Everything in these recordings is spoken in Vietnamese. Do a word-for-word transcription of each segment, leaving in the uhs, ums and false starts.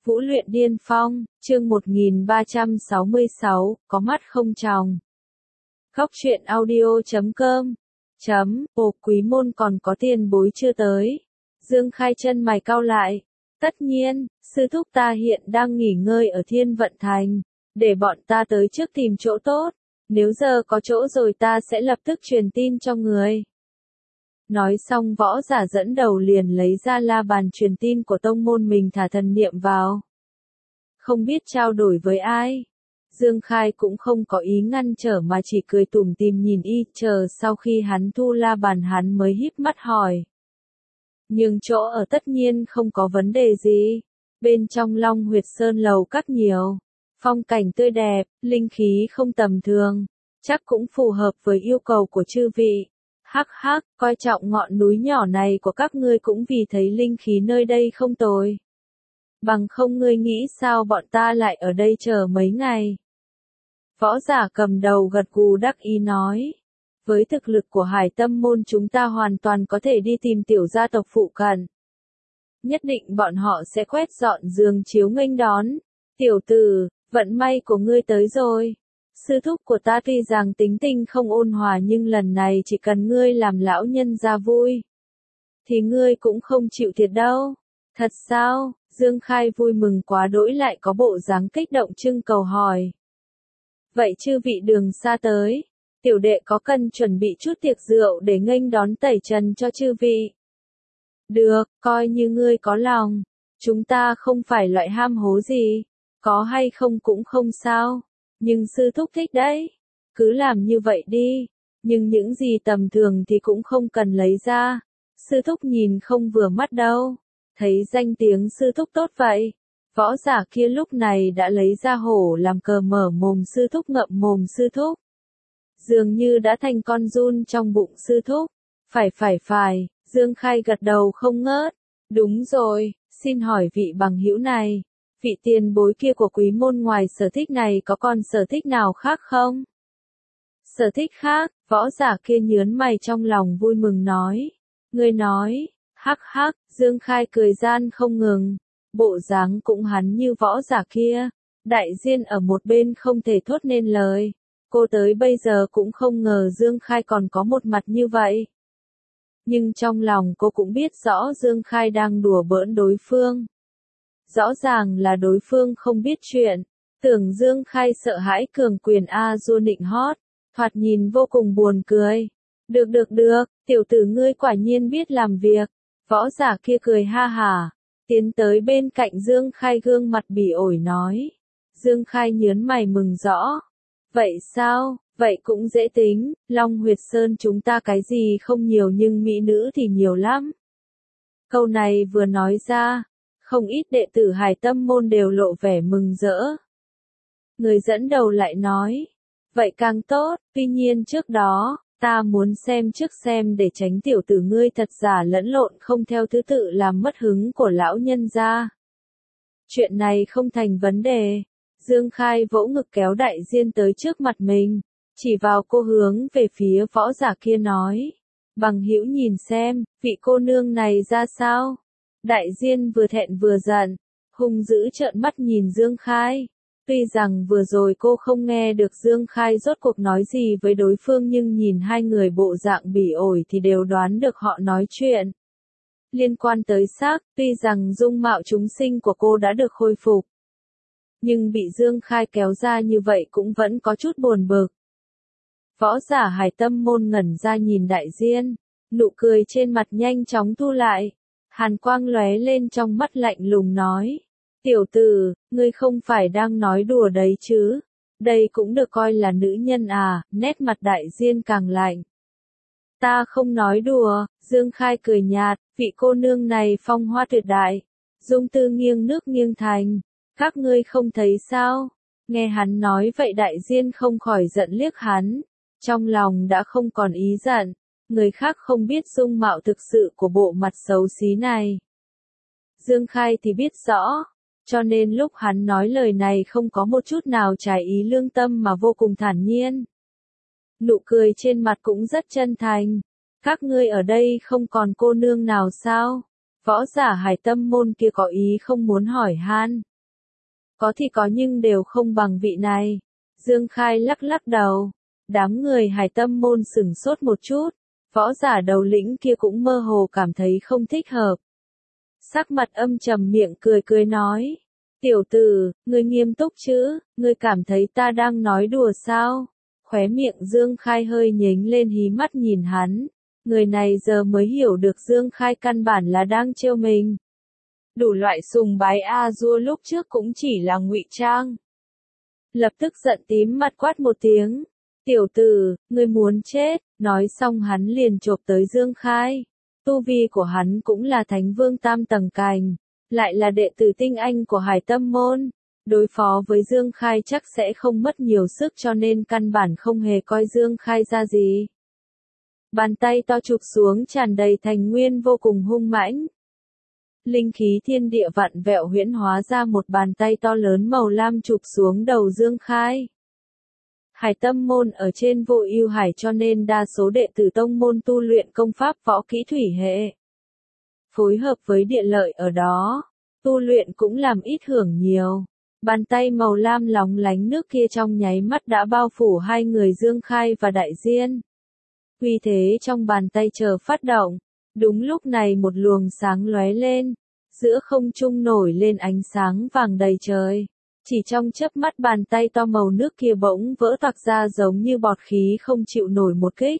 Vũ luyện điên phong, chương một nghìn ba trăm sáu mươi sáu, có mắt không tròng. Góc truyện audio chấm com. Chấm, ồ quý môn còn có tiền bối chưa tới. Dương Khai chân mày cau lại. Tất nhiên, sư thúc ta hiện đang nghỉ ngơi ở Thiên Vận Thành. Để bọn ta tới trước tìm chỗ tốt. Nếu giờ có chỗ rồi ta sẽ lập tức truyền tin cho người. Nói xong võ giả dẫn đầu liền lấy ra la bàn truyền tin của tông môn mình thả thần niệm vào. Không biết trao đổi với ai. Dương Khai cũng không có ý ngăn trở mà chỉ cười tủm tỉm nhìn y, chờ sau khi hắn thu la bàn hắn mới híp mắt hỏi. Nhưng chỗ ở tất nhiên không có vấn đề gì. Bên trong Long Huyệt Sơn lầu các nhiều. Phong cảnh tươi đẹp, linh khí không tầm thường. Chắc cũng phù hợp với yêu cầu của chư vị. Hắc hắc, coi trọng ngọn núi nhỏ này của các ngươi cũng vì thấy linh khí nơi đây không tồi. Bằng không ngươi nghĩ sao bọn ta lại ở đây chờ mấy ngày. Võ giả cầm đầu gật gù đắc ý nói. Với thực lực của Hải Tâm môn chúng ta hoàn toàn có thể đi tìm tiểu gia tộc phụ cận. Nhất định bọn họ sẽ quét dọn giường chiếu nghênh đón. Tiểu tử, vận may của ngươi tới rồi. Sư thúc của ta tuy rằng tính tình không ôn hòa nhưng lần này chỉ cần ngươi làm lão nhân ra vui. Thì ngươi cũng không chịu thiệt đâu. Thật sao? Dương Khai vui mừng quá đỗi lại có bộ dáng kích động trưng cầu hỏi. Vậy chư vị đường xa tới, tiểu đệ có cần chuẩn bị chút tiệc rượu để nghênh đón tẩy trần cho chư vị? Được, coi như ngươi có lòng. Chúng ta không phải loại ham hố gì, có hay không cũng không sao. Nhưng sư thúc thích đấy, cứ làm như vậy đi. Nhưng những gì tầm thường thì cũng không cần lấy ra. Sư thúc nhìn không vừa mắt đâu. Thấy danh tiếng sư thúc tốt vậy. Võ giả kia lúc này đã lấy ra hổ làm cờ mở mồm sư thúc ngậm mồm sư thúc. Dường như đã thành con giun trong bụng sư thúc. Phải phải phải, Dương Khai gật đầu không ngớt. Đúng rồi, xin hỏi vị bằng hữu này. Vị tiền bối kia của quý môn ngoài sở thích này có còn sở thích nào khác không? Sở thích khác, võ giả kia nhớn mày trong lòng vui mừng nói. Người nói, hắc hắc, Dương Khai cười gian không ngừng. Bộ dáng cũng hắn như võ giả kia. Đại Diên ở một bên không thể thốt nên lời. Cô tới bây giờ cũng không ngờ Dương Khai còn có một mặt như vậy. Nhưng trong lòng cô cũng biết rõ Dương Khai đang đùa bỡn đối phương. Rõ ràng là đối phương không biết chuyện. Tưởng Dương Khai sợ hãi cường quyền A Du nịnh hót. Thoạt nhìn vô cùng buồn cười. Được được được, tiểu tử ngươi quả nhiên biết làm việc. Võ giả kia cười ha hả. Tiến tới bên cạnh Dương Khai gương mặt bỉ ổi nói. Dương Khai nhớn mày mừng rõ. Vậy sao, vậy cũng dễ tính. Long Huyệt Sơn chúng ta cái gì không nhiều nhưng mỹ nữ thì nhiều lắm. Câu này vừa nói ra. Không ít đệ tử Hải Tâm môn đều lộ vẻ mừng rỡ. Người dẫn đầu lại nói. Vậy càng tốt, tuy nhiên trước đó, ta muốn xem trước xem để tránh tiểu tử ngươi thật giả lẫn lộn không theo thứ tự làm mất hứng của lão nhân gia. Chuyện này không thành vấn đề. Dương Khai vỗ ngực kéo Đại Diên tới trước mặt mình, chỉ vào cô hướng về phía võ giả kia nói. Bằng hữu nhìn xem, vị cô nương này ra sao? Đại Diên vừa thẹn vừa giận, hung dữ trợn mắt nhìn Dương Khai. Tuy rằng vừa rồi cô không nghe được Dương Khai rốt cuộc nói gì với đối phương nhưng nhìn hai người bộ dạng bỉ ổi thì đều đoán được họ nói chuyện. Liên quan tới xác, tuy rằng dung mạo chúng sinh của cô đã được khôi phục. Nhưng bị Dương Khai kéo ra như vậy cũng vẫn có chút buồn bực. Võ giả Hải Tâm môn ngẩn ra nhìn Đại Diên, nụ cười trên mặt nhanh chóng thu lại. Hàn quang lóe lên trong mắt lạnh lùng nói. Tiểu tử, ngươi không phải đang nói đùa đấy chứ? Đây cũng được coi là nữ nhân à? Nét mặt Đại Diên càng lạnh. Ta không nói đùa, Dương Khai cười nhạt, vị cô nương này phong hoa tuyệt đại. Dung tư nghiêng nước nghiêng thành. Các ngươi không thấy sao? Nghe hắn nói vậy Đại Diên không khỏi giận liếc hắn. Trong lòng đã không còn ý giận. Người khác không biết dung mạo thực sự của bộ mặt xấu xí này. Dương Khai thì biết rõ. Cho nên lúc hắn nói lời này không có một chút nào trái ý lương tâm mà vô cùng thản nhiên. Nụ cười trên mặt cũng rất chân thành. Các ngươi ở đây không còn cô nương nào sao? Võ giả Hải Tâm môn kia có ý không muốn hỏi han. Có thì có nhưng đều không bằng vị này. Dương Khai lắc lắc đầu. Đám người Hải Tâm môn sửng sốt một chút. Võ giả đầu lĩnh kia cũng mơ hồ cảm thấy không thích hợp. Sắc mặt âm trầm miệng cười cười nói. Tiểu tử, ngươi nghiêm túc chứ, ngươi cảm thấy ta đang nói đùa sao? Khóe miệng Dương Khai hơi nhếch lên hí mắt nhìn hắn. Người này giờ mới hiểu được Dương Khai căn bản là đang trêu mình. Đủ loại sùng bái a dua lúc trước cũng chỉ là ngụy trang. Lập tức giận tím mặt quát một tiếng. Tiểu tử, ngươi muốn chết, nói xong hắn liền chộp tới Dương Khai. Tu vi của hắn cũng là Thánh Vương tam tầng cành, lại là đệ tử tinh anh của Hải Tâm môn. Đối phó với Dương Khai chắc sẽ không mất nhiều sức cho nên căn bản không hề coi Dương Khai ra gì. Bàn tay to chụp xuống tràn đầy thành nguyên vô cùng hung mãnh. Linh khí thiên địa vặn vẹo huyễn hóa ra một bàn tay to lớn màu lam chụp xuống đầu Dương Khai. Hải Tâm môn ở trên Vô Ưu Hải cho nên đa số đệ tử tông môn tu luyện công pháp võ kỹ thủy hệ. Phối hợp với địa lợi ở đó, tu luyện cũng làm ít hưởng nhiều. Bàn tay màu lam lóng lánh nước kia trong nháy mắt đã bao phủ hai người Dương Khai và Đại Diên. Uy thế trong bàn tay chờ phát động, đúng lúc này một luồng sáng lóe lên, giữa không trung nổi lên ánh sáng vàng đầy trời. Chỉ trong chớp mắt bàn tay to màu nước kia bỗng vỡ toạc ra giống như bọt khí không chịu nổi một kích.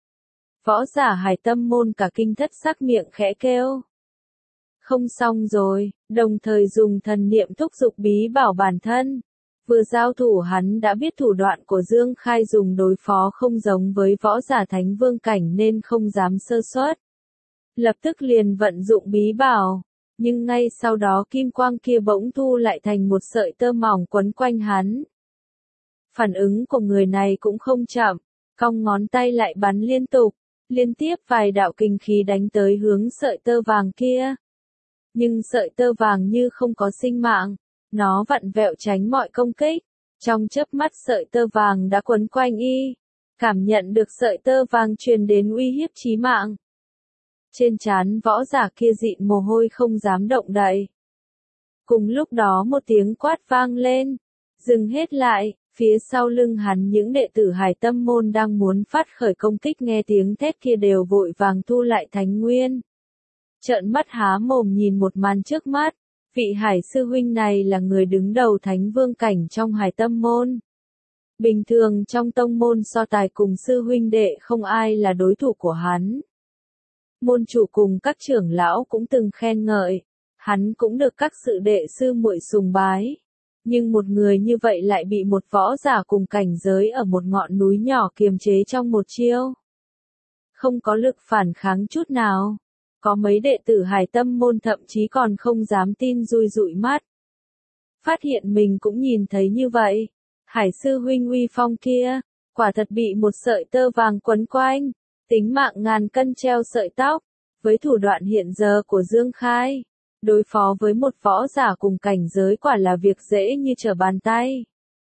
Võ giả Hải Tâm môn cả kinh thất sắc miệng khẽ kêu. Không xong rồi, đồng thời dùng thần niệm thúc giục bí bảo bản thân. Vừa giao thủ hắn đã biết thủ đoạn của Dương Khai dùng đối phó không giống với võ giả Thánh Vương cảnh nên không dám sơ suất. Lập tức liền vận dụng bí bảo. Nhưng ngay sau đó kim quang kia bỗng thu lại thành một sợi tơ mỏng quấn quanh hắn. Phản ứng của người này cũng không chậm, cong ngón tay lại bắn liên tục, liên tiếp vài đạo kình khí đánh tới hướng sợi tơ vàng kia. Nhưng sợi tơ vàng như không có sinh mạng, nó vặn vẹo tránh mọi công kích, trong chớp mắt sợi tơ vàng đã quấn quanh y, cảm nhận được sợi tơ vàng truyền đến uy hiếp chí mạng. Trên trán võ giả kia dịn mồ hôi không dám động đậy. Cùng lúc đó một tiếng quát vang lên, dừng hết lại, phía sau lưng hắn những đệ tử Hải Tâm môn đang muốn phát khởi công kích nghe tiếng thét kia đều vội vàng thu lại thánh nguyên. Trợn mắt há mồm nhìn một màn trước mắt, vị Hải sư huynh này là người đứng đầu Thánh Vương cảnh trong Hải Tâm môn. Bình thường trong tông môn so tài cùng sư huynh đệ không ai là đối thủ của hắn. Môn chủ cùng các trưởng lão cũng từng khen ngợi, hắn cũng được các sự đệ sư muội sùng bái. Nhưng một người như vậy lại bị một võ giả cùng cảnh giới ở một ngọn núi nhỏ kiềm chế trong một chiêu. Không có lực phản kháng chút nào. Có mấy đệ tử Hải Tâm môn thậm chí còn không dám tin dùi dụi mắt. Phát hiện mình cũng nhìn thấy như vậy. Hải sư huynh uy phong kia, quả thật bị một sợi tơ vàng quấn quanh. Tính mạng ngàn cân treo sợi tóc, với thủ đoạn hiện giờ của Dương Khai, đối phó với một võ giả cùng cảnh giới quả là việc dễ như trở bàn tay.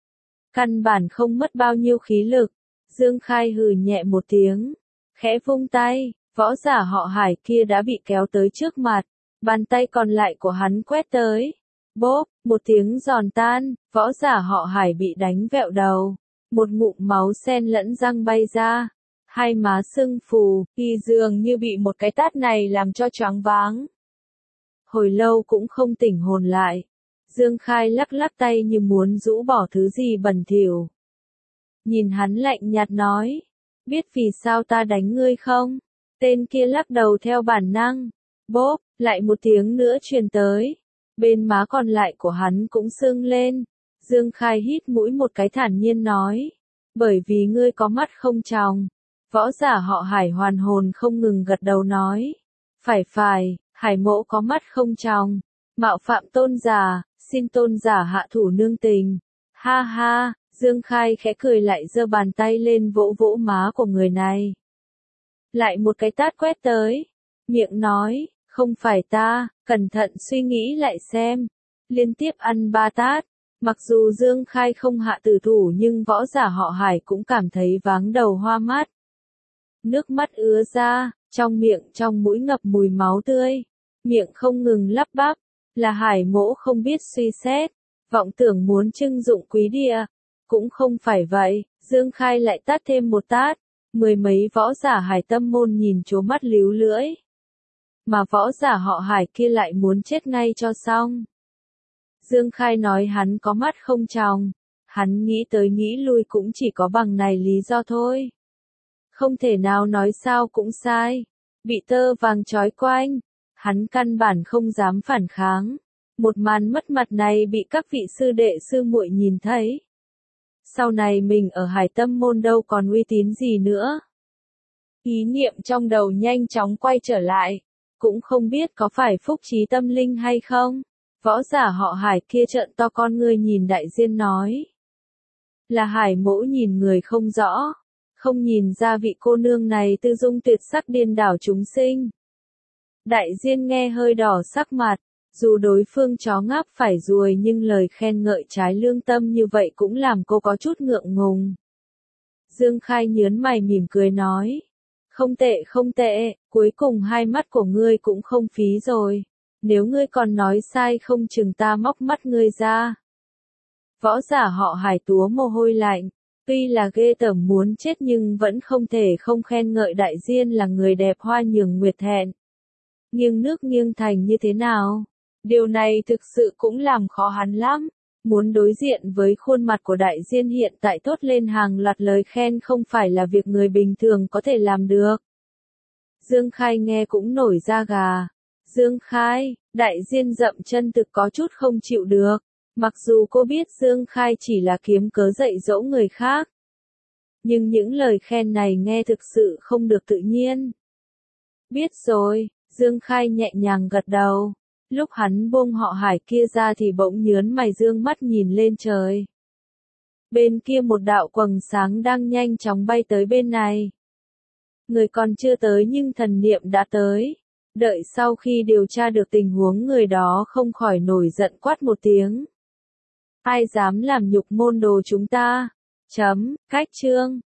Căn bản không mất bao nhiêu khí lực, Dương Khai hừ nhẹ một tiếng, khẽ vung tay, võ giả họ Hải kia đã bị kéo tới trước mặt, bàn tay còn lại của hắn quét tới. Bốp, một tiếng giòn tan, võ giả họ Hải bị đánh vẹo đầu, một ngụm máu sen lẫn răng bay ra. Hai má sưng phù, y dường như bị một cái tát này làm cho choáng váng. Hồi lâu cũng không tỉnh hồn lại. Dương Khai lắc lắc tay như muốn rũ bỏ thứ gì bẩn thỉu. Nhìn hắn lạnh nhạt nói, biết vì sao ta đánh ngươi không? Tên kia lắc đầu theo bản năng. Bốp, lại một tiếng nữa truyền tới. Bên má còn lại của hắn cũng sưng lên. Dương Khai hít mũi một cái thản nhiên nói, bởi vì ngươi có mắt không tròng. Võ giả họ Hải hoàn hồn không ngừng gật đầu nói. Phải phải, Hải mỗ có mắt không tròng. Mạo phạm tôn giả, xin tôn giả hạ thủ nương tình. Ha ha, Dương Khai khẽ cười lại giơ bàn tay lên vỗ vỗ má của người này. Lại một cái tát quét tới. Miệng nói, không phải ta, cẩn thận suy nghĩ lại xem. Liên tiếp ăn ba tát. Mặc dù Dương Khai không hạ tử thủ nhưng võ giả họ Hải cũng cảm thấy váng đầu hoa mắt. Nước mắt ứa ra, trong miệng trong mũi ngập mùi máu tươi, miệng không ngừng lắp bắp, là Hải mỗ không biết suy xét, Vọng tưởng muốn trưng dụng quý địa. Cũng không phải vậy, Dương Khai lại tát thêm một tát. Mười mấy võ giả Hải Tâm môn nhìn trố mắt líu lưỡi. Mà võ giả họ Hải kia lại muốn chết ngay cho xong. Dương Khai nói hắn có mắt không tròng. Hắn nghĩ tới nghĩ lui cũng chỉ có bằng này lý do thôi. Không thể nào nói sao cũng sai. Bị tơ vàng trói quanh. Hắn căn bản không dám phản kháng. Một màn mất mặt này bị các vị sư đệ sư muội nhìn thấy. Sau này mình ở Hải Tâm môn đâu còn uy tín gì nữa. Ý niệm trong đầu nhanh chóng quay trở lại. Cũng không biết có phải phúc trí tâm linh hay không. Võ giả họ Hải kia trợn to con ngươi nhìn đại diên nói. Là Hải mỗ nhìn người không rõ. Không nhìn ra vị cô nương này tư dung tuyệt sắc điên đảo chúng sinh. Đại diên nghe hơi đỏ sắc mặt. Dù đối phương chó ngáp phải ruồi nhưng lời khen ngợi trái lương tâm như vậy cũng làm cô có chút ngượng ngùng. Dương Khai nhớn mày mỉm cười nói. Không tệ không tệ, cuối cùng hai mắt của ngươi cũng không phí rồi. Nếu ngươi còn nói sai không chừng ta móc mắt ngươi ra. Võ giả họ Hải túa mồ hôi lạnh. Tuy là ghê tởm muốn chết nhưng vẫn không thể không khen ngợi đại diên là người đẹp hoa nhường nguyệt thẹn. Nghiêng nước nghiêng thành như thế nào? Điều này thực sự cũng làm khó hắn lắm. Muốn đối diện với khuôn mặt của đại diên hiện tại thốt lên hàng loạt lời khen không phải là việc người bình thường có thể làm được. Dương Khai nghe cũng nổi da gà. Dương Khai, đại diên dậm chân thực có chút không chịu được. Mặc dù cô biết Dương Khai chỉ là kiếm cớ dạy dỗ người khác. Nhưng những lời khen này nghe thực sự không được tự nhiên. Biết rồi, Dương Khai nhẹ nhàng gật đầu. Lúc hắn buông họ Hải kia ra thì bỗng nhớn mày dương mắt nhìn lên trời. Bên kia một đạo quầng sáng đang nhanh chóng bay tới bên này. Người còn chưa tới nhưng thần niệm đã tới. Đợi sau khi điều tra được tình huống người đó không khỏi nổi giận quát một tiếng. Ai dám làm nhục môn đồ chúng ta? Chấm, cách chương.